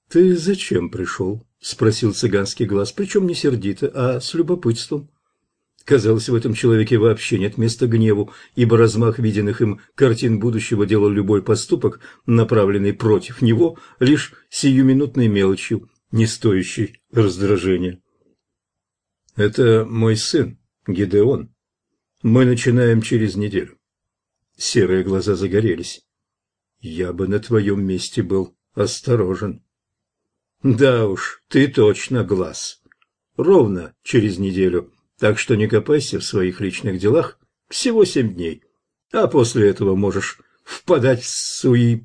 «Ты зачем пришел?» – спросил цыганский глаз, причем не сердито, а с любопытством. Казалось, в этом человеке вообще нет места гневу, ибо размах виденных им картин будущего делал любой поступок, направленный против него, лишь сиюминутной мелочью, не стоящей раздражения. «Это мой сын, Гидеон. Мы начинаем через неделю». Серые глаза загорелись. «Я бы на твоем месте был осторожен». «Да уж, ты точно глаз. Ровно через неделю, так что не копайся в своих личных делах, всего 7 дней, а после этого можешь впадать в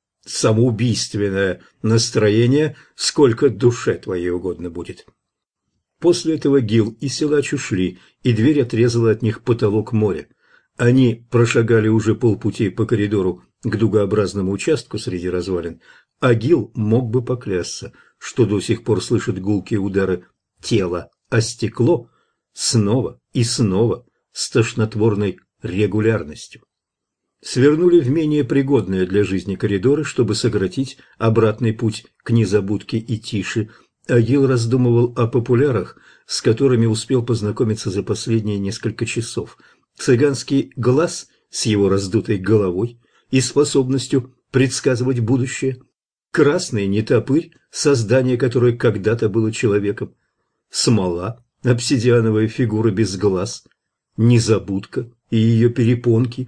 самоубийственное настроение, сколько душе твоей угодно будет». После этого Гил и силач ушли, и дверь отрезала от них потолок моря. Они прошагали уже полпути по коридору к дугообразному участку среди развалин, а Гил мог бы поклясться, что до сих пор слышит гулкие удары тела о стекло снова и снова с тошнотворной регулярностью. Свернули в менее пригодные для жизни коридоры, чтобы сократить обратный путь к незабудке и тише, а Гил раздумывал о популярах, с которыми успел познакомиться за последние несколько часов. Цыганский глаз с его раздутой головой и способностью предсказывать будущее, красный нетопырь, создание которое когда-то было человеком, смола, обсидиановая фигура без глаз, незабудка и ее перепонки,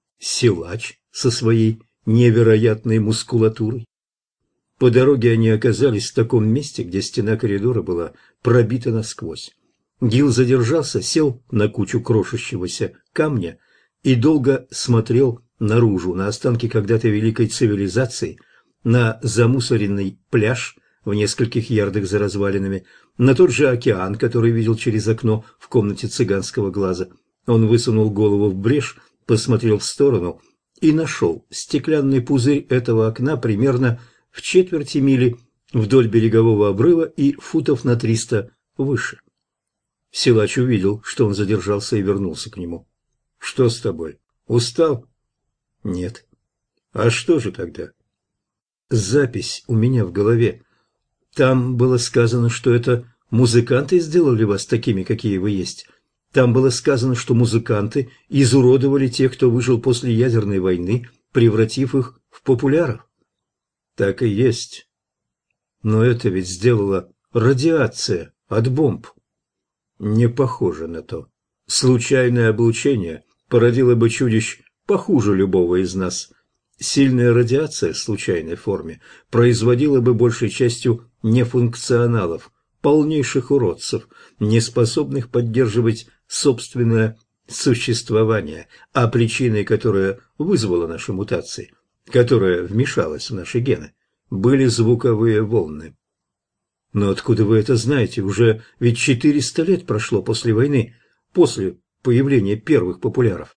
силач со своей невероятной мускулатурой. По дороге они оказались в таком месте, где стена коридора была пробита насквозь. Гил задержался, сел на кучу крошащегося камня и долго смотрел наружу, на останки когда-то великой цивилизации, на замусоренный пляж в нескольких ярдах за развалинами, на тот же океан, который видел через окно в комнате цыганского глаза. Он высунул голову в брешь, посмотрел в сторону и нашел стеклянный пузырь этого окна примерно в четверти мили вдоль берегового обрыва и футов на 300 выше. Силач увидел, что он задержался, и вернулся к нему. «Что с тобой? Устал?» «Нет». «А что же тогда?» «Запись у меня в голове. Там было сказано, что это музыканты сделали вас такими, какие вы есть. Там было сказано, что музыканты изуродовали тех, кто выжил после ядерной войны, превратив их в популяров». «Так и есть. Но это ведь сделала радиация от бомб». «Не похоже на то. Случайное облучение породило бы чудищ похуже любого из нас. Сильная радиация в случайной форме производила бы большей частью нефункционалов, полнейших уродцев, не способных поддерживать собственное существование, а причиной, которая вызвала наши мутации, которая вмешалась в наши гены, были звуковые волны». «Но откуда вы это знаете? Уже ведь 400 лет прошло после войны, после появления первых популяров».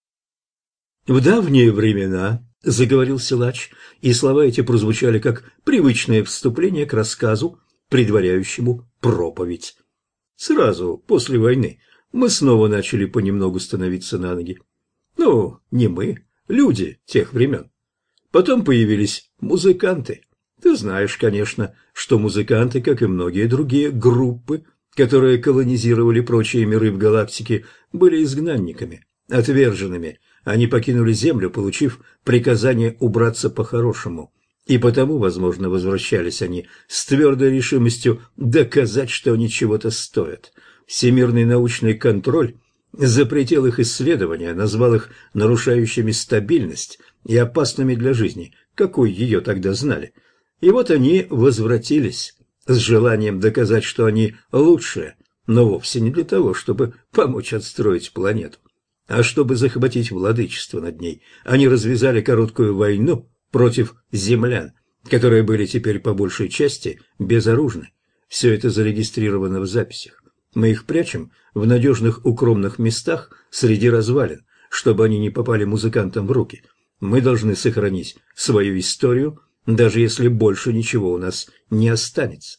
«В давние времена», — заговорил силач, и слова эти прозвучали как привычное вступление к рассказу, предваряющему проповедь. «Сразу после войны мы снова начали понемногу становиться на ноги. Ну, не мы, люди тех времен. Потом появились музыканты. Ты знаешь, конечно, что музыканты, как и многие другие группы, которые колонизировали прочие миры в галактике, были изгнанниками, отверженными. Они покинули Землю, получив приказание убраться по-хорошему. И потому, возможно, возвращались они с твердой решимостью доказать, что они чего-то стоят. Всемирный научный контроль запретил их исследования, назвал их нарушающими стабильность и опасными для жизни, какой ее тогда знали. И вот они возвратились с желанием доказать, что они лучшие, но вовсе не для того, чтобы помочь отстроить планету, а чтобы захватить владычество над ней. Они развязали короткую войну против землян, которые были теперь по большей части безоружны. Все это зарегистрировано в записях. Мы их прячем в надежных укромных местах среди развалин, чтобы они не попали музыкантам в руки. Мы должны сохранить свою историю, даже если больше ничего у нас не останется.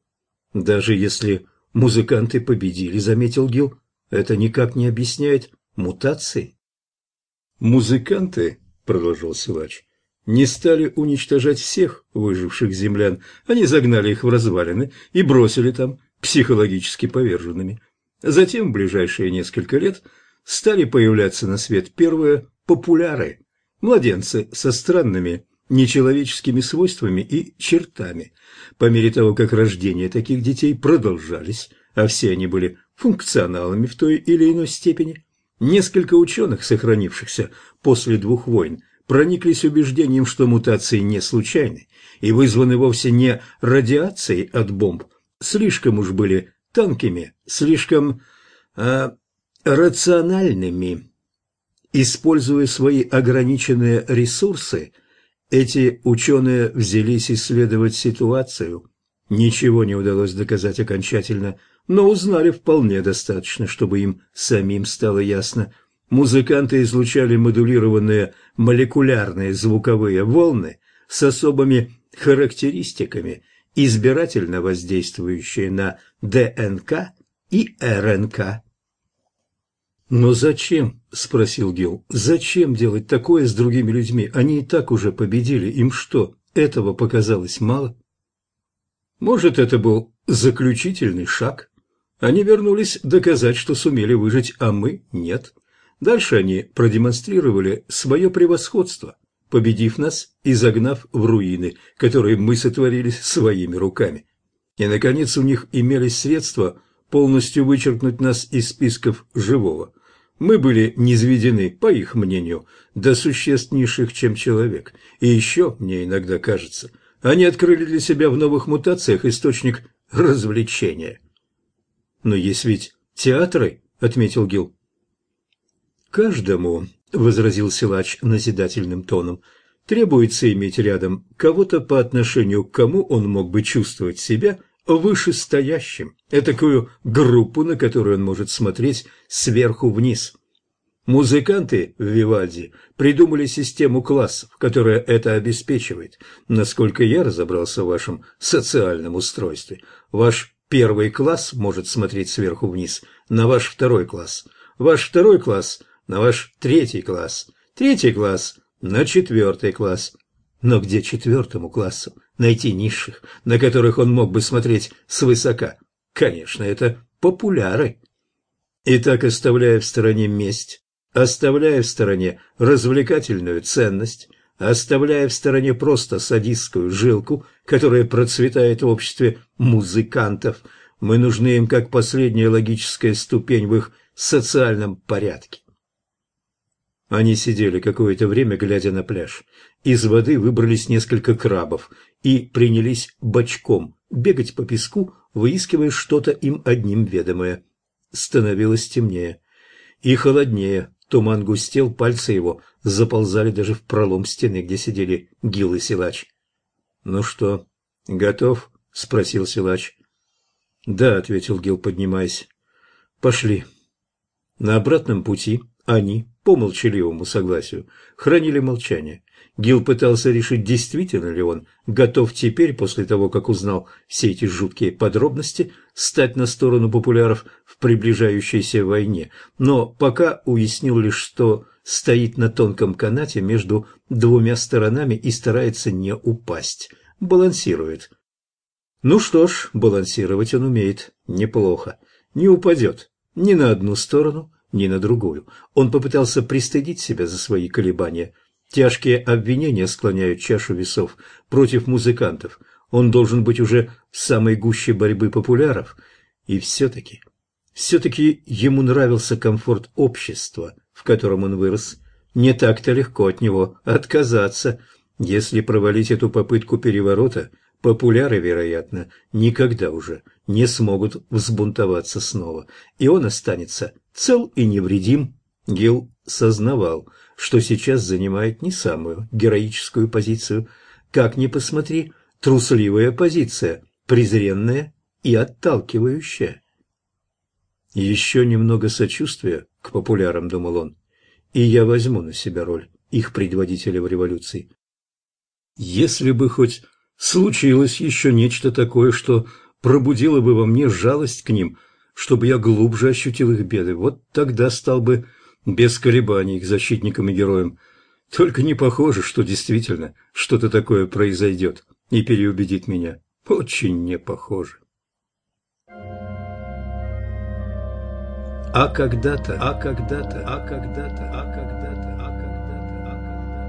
Даже если музыканты победили, заметил Гил, это никак не объясняет мутации. Музыканты, продолжил силач, не стали уничтожать всех выживших землян, они загнали их в развалины и бросили там психологически поверженными. Затем в ближайшие несколько лет стали появляться на свет первые популяры, младенцы со странными нечеловеческими свойствами и чертами. По мере того, как рождение таких детей продолжались, а все они были функционалами в той или иной степени, несколько ученых, сохранившихся после двух войн, прониклись убеждением, что мутации не случайны и вызваны вовсе не радиацией от бомб, слишком уж были тонкими, слишком рациональными. Используя свои ограниченные ресурсы, эти ученые взялись исследовать ситуацию. Ничего не удалось доказать окончательно, но узнали вполне достаточно, чтобы им самим стало ясно. Музыканты излучали модулированные молекулярные звуковые волны с особыми характеристиками, избирательно воздействующие на ДНК и РНК. «Но зачем?» – спросил Гилл. «Зачем делать такое с другими людьми? Они и так уже победили. Им что, этого показалось мало?» «Может, это был заключительный шаг? Они вернулись доказать, что сумели выжить, а мы – нет. Дальше они продемонстрировали свое превосходство, победив нас и загнав в руины, которые мы сотворили своими руками. И, наконец, у них имелись средства полностью вычеркнуть нас из списков живого. Мы были низведены, по их мнению, до существ низших, чем человек. И еще, мне иногда кажется, они открыли для себя в новых мутациях источник развлечения». «Но есть ведь театры», — отметил Гилл. «Каждому», — возразил силач назидательным тоном, — «требуется иметь рядом кого-то, по отношению к кому он мог бы чувствовать себя вышестоящим, этакую группу, на которую он может смотреть сверху вниз. Музыканты в Вивальди придумали систему классов, которая это обеспечивает. Насколько я разобрался в вашем социальном устройстве, ваш первый класс может смотреть сверху вниз на ваш второй класс, ваш второй класс на ваш третий класс на четвертый класс. Но где четвертому классу найти низших, на которых он мог бы смотреть свысока? Конечно, это популяры. И так, оставляя в стороне месть, оставляя в стороне развлекательную ценность, оставляя в стороне просто садистскую жилку, которая процветает в обществе музыкантов, мы нужны им как последняя логическая ступень в их социальном порядке. Они сидели какое-то время, глядя на пляж. Из воды выбрались несколько крабов и принялись бочком бегать по песку, выискивая что-то им одним ведомое. Становилось темнее и холоднее, туман густел, пальцы его заползали даже в пролом стены, где сидели Гилл и силач. «Ну что, готов?» — спросил силач. «Да», — ответил Гилл, поднимаясь. «Пошли». На обратном пути они, по молчаливому согласию, хранили молчание. Гилл пытался решить, действительно ли он готов теперь, после того, как узнал все эти жуткие подробности, стать на сторону популяров в приближающейся войне, но пока уяснил лишь, что стоит на тонком канате между двумя сторонами и старается не упасть, балансирует. Ну что ж, балансировать он умеет неплохо, не упадет ни на одну сторону, ни на другую. Он попытался пристыдить себя за свои колебания. Тяжкие обвинения склоняют чашу весов против музыкантов. Он должен быть уже в самой гуще борьбы популяров. И все-таки ему нравился комфорт общества, в котором он вырос. Не так-то легко от него отказаться. Если провалить эту попытку переворота, популяры, вероятно, никогда уже не смогут взбунтоваться снова, и он останется цел и невредим. Гилл сознавал, что сейчас занимает не самую героическую позицию. Как ни посмотри, трусливая позиция, презренная и отталкивающая. «Еще немного сочувствия к популярам», — думал он, — «и я возьму на себя роль их предводителя в революции. Если бы хоть случилось еще нечто такое, что пробудило бы во мне жалость к ним, чтобы я глубже ощутил их беды, вот тогда стал бы без колебаний их защитником и героем. Только не похоже, что действительно что-то такое произойдет и переубедит меня. Очень не похоже. А когда-то, а когда-то, а когда-то, а когда-то, а когда-то, а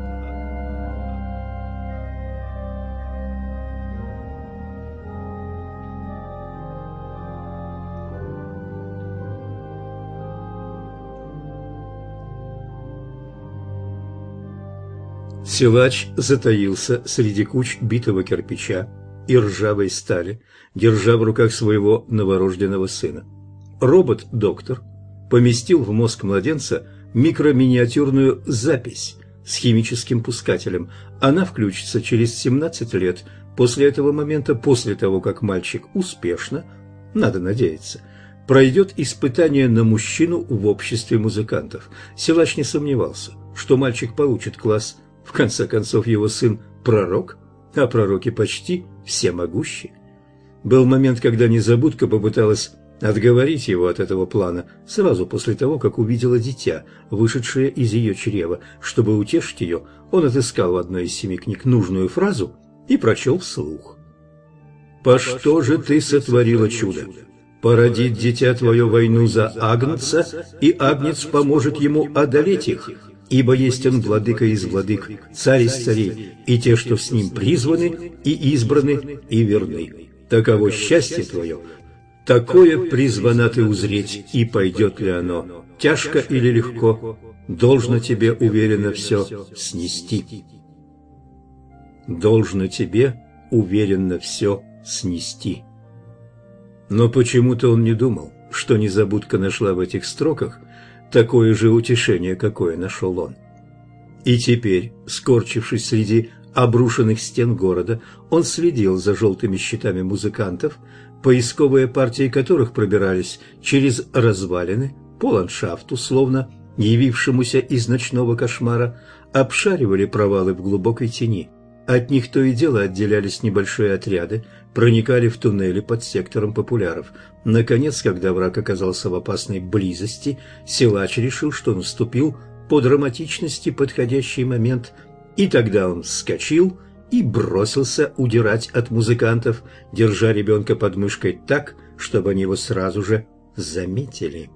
когда-то. Силач затаился среди куч битого кирпича и ржавой стали, держа в руках своего новорожденного сына. Робот-доктор поместил в мозг младенца микроминиатюрную запись с химическим пускателем. Она включится через 17 лет после этого момента, после того, как мальчик успешно, надо надеяться, пройдет испытание на мужчину в обществе музыкантов. Силач не сомневался, что мальчик получит класс. В конце концов, его сын – пророк, а пророки почти всемогущи. Был момент, когда незабудка попыталась отговорить его от этого плана сразу после того, как увидела дитя, вышедшее из ее чрева. Чтобы утешить ее, он отыскал в одной из 7 книг нужную фразу и прочел вслух. «По что же ты сотворила чудо? Породит дитя твое войну за Агнца, и Агнец поможет ему одолеть их, ибо есть он владыка из владык, царь из царей, и те, что с ним призваны, и избраны, и верны. Таково счастье твое». Такое призвана ты узреть, и пойдет ли оно, тяжко или легко, должно тебе уверенно все снести. Должно тебе уверенно все снести. Но почему-то он не думал, что незабудка нашла в этих строках такое же утешение, какое нашел он. И теперь, скорчившись среди обрушенных стен города, он следил за желтыми щитами музыкантов, поисковые партии которых пробирались через развалины по ландшафту, словно явившемуся из ночного кошмара, обшаривали провалы в глубокой тени. От них то и дело отделялись небольшие отряды, проникали в туннели под сектором популяров. Наконец, когда враг оказался в опасной близости, Силач решил, что наступил по драматичности подходящий момент, и тогда он вскочил и бросился удирать от музыкантов, держа ребенка под мышкой так, чтобы они его сразу же заметили.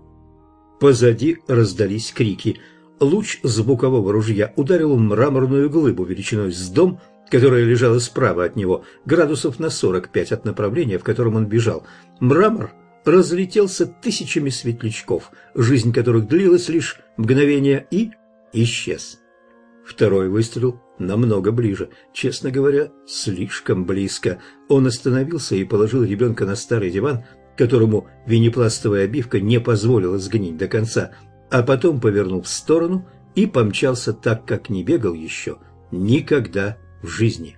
Позади раздались крики. Луч звукового ружья ударил в мраморную глыбу величиной с дом, которая лежала справа от него, градусов на 45 от направления, в котором он бежал. Мрамор разлетелся тысячами светлячков, жизнь которых длилась лишь мгновение, и исчез. Второй выстрел намного ближе, честно говоря, слишком близко. Он остановился и положил ребенка на старый диван, которому винепластовая обивка не позволила сгнить до конца, а потом повернул в сторону и помчался так, как не бегал еще никогда в жизни.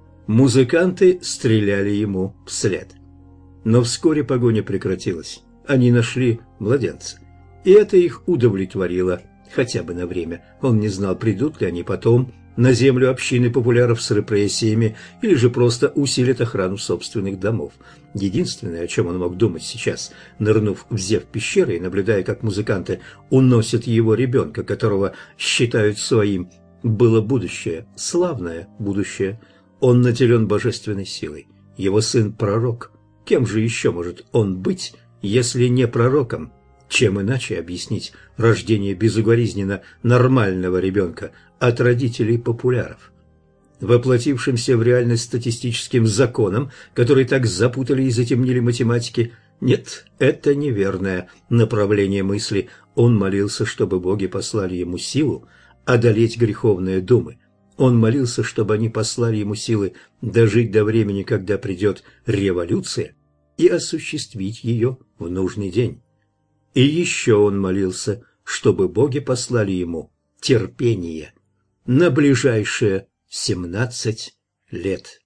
Музыканты стреляли ему вслед. Но вскоре погоня прекратилась. Они нашли младенца, и это их удовлетворило. Хотя бы на время. Он не знал, придут ли они потом на землю общины популяров с репрессиями или же просто усилят охрану собственных домов. Единственное, о чем он мог думать сейчас, нырнув в зев пещеры и наблюдая, как музыканты уносят его ребенка, которого считают своим, было будущее, славное будущее. Он наделен божественной силой. Его сын – пророк. Кем же еще может он быть, если не пророком? Чем иначе объяснить рождение безукоризненно нормального ребенка от родителей популяров? Воплотившимся в реальность статистическим законом, который так запутали и затемнили математики, нет, это неверное направление мысли. Он молился, чтобы боги послали ему силу одолеть греховные думы. Он молился, чтобы они послали ему силы дожить до времени, когда придет революция, и осуществить ее в нужный день. И еще он молился, чтобы боги послали ему терпение на ближайшие 17 лет.